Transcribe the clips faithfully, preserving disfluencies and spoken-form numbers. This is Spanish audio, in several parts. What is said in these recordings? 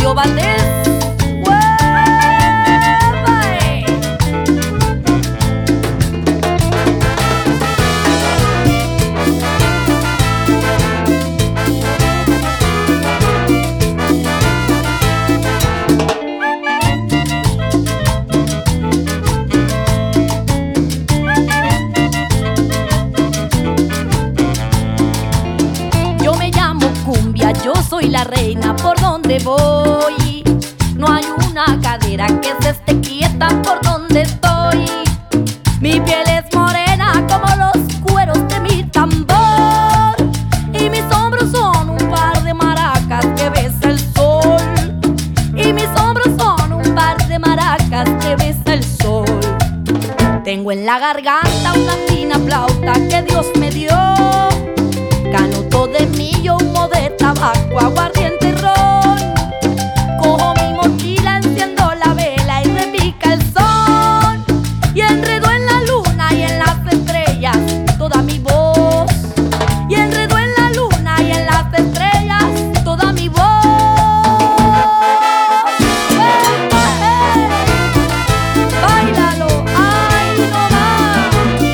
Julio Valdés. Yo soy la reina por donde voy. No hay una cadera que se esté quieta por donde estoy. Mi piel es morena como los cueros de mi tambor, y mis hombros son un par de maracas que besa el sol. Y mis hombros son un par de maracas que besa el sol. Tengo en la garganta una fina flauta que Dios me dio. Canuto de millo, humo de tabaco, aguardiente y ron. Cojo mi mochila, enciendo la vela y repica el son. Y enredo en la luna y en las estrellas toda mi voz. Y enredo en la luna y en las estrellas toda mi voz. ¡Eh, eh! ¡Báilalo! ¡Ay, no más!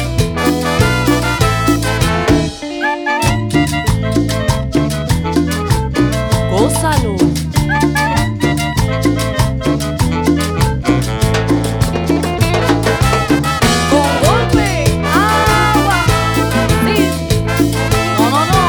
Gózalo. Con golpe, agua. Sí. No, no, no.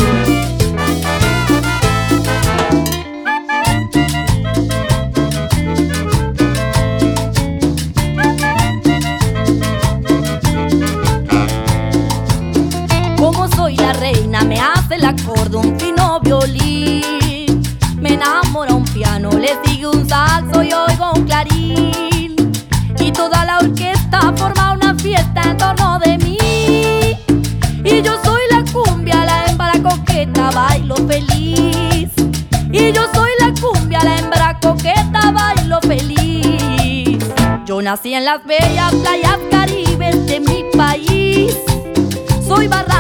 Como soy la reina, me hace el acorde un fino violín. Me enamora un piano, le sigue un saxo y oigo un clarín. Y toda la orquesta forma una fiesta en torno de mí. Y yo soy la cumbia, la hembra coqueta, bailo feliz. Y yo soy la cumbia, la hembra coqueta, bailo feliz. Yo nací en las bellas playas caribes de mi país. Soy barra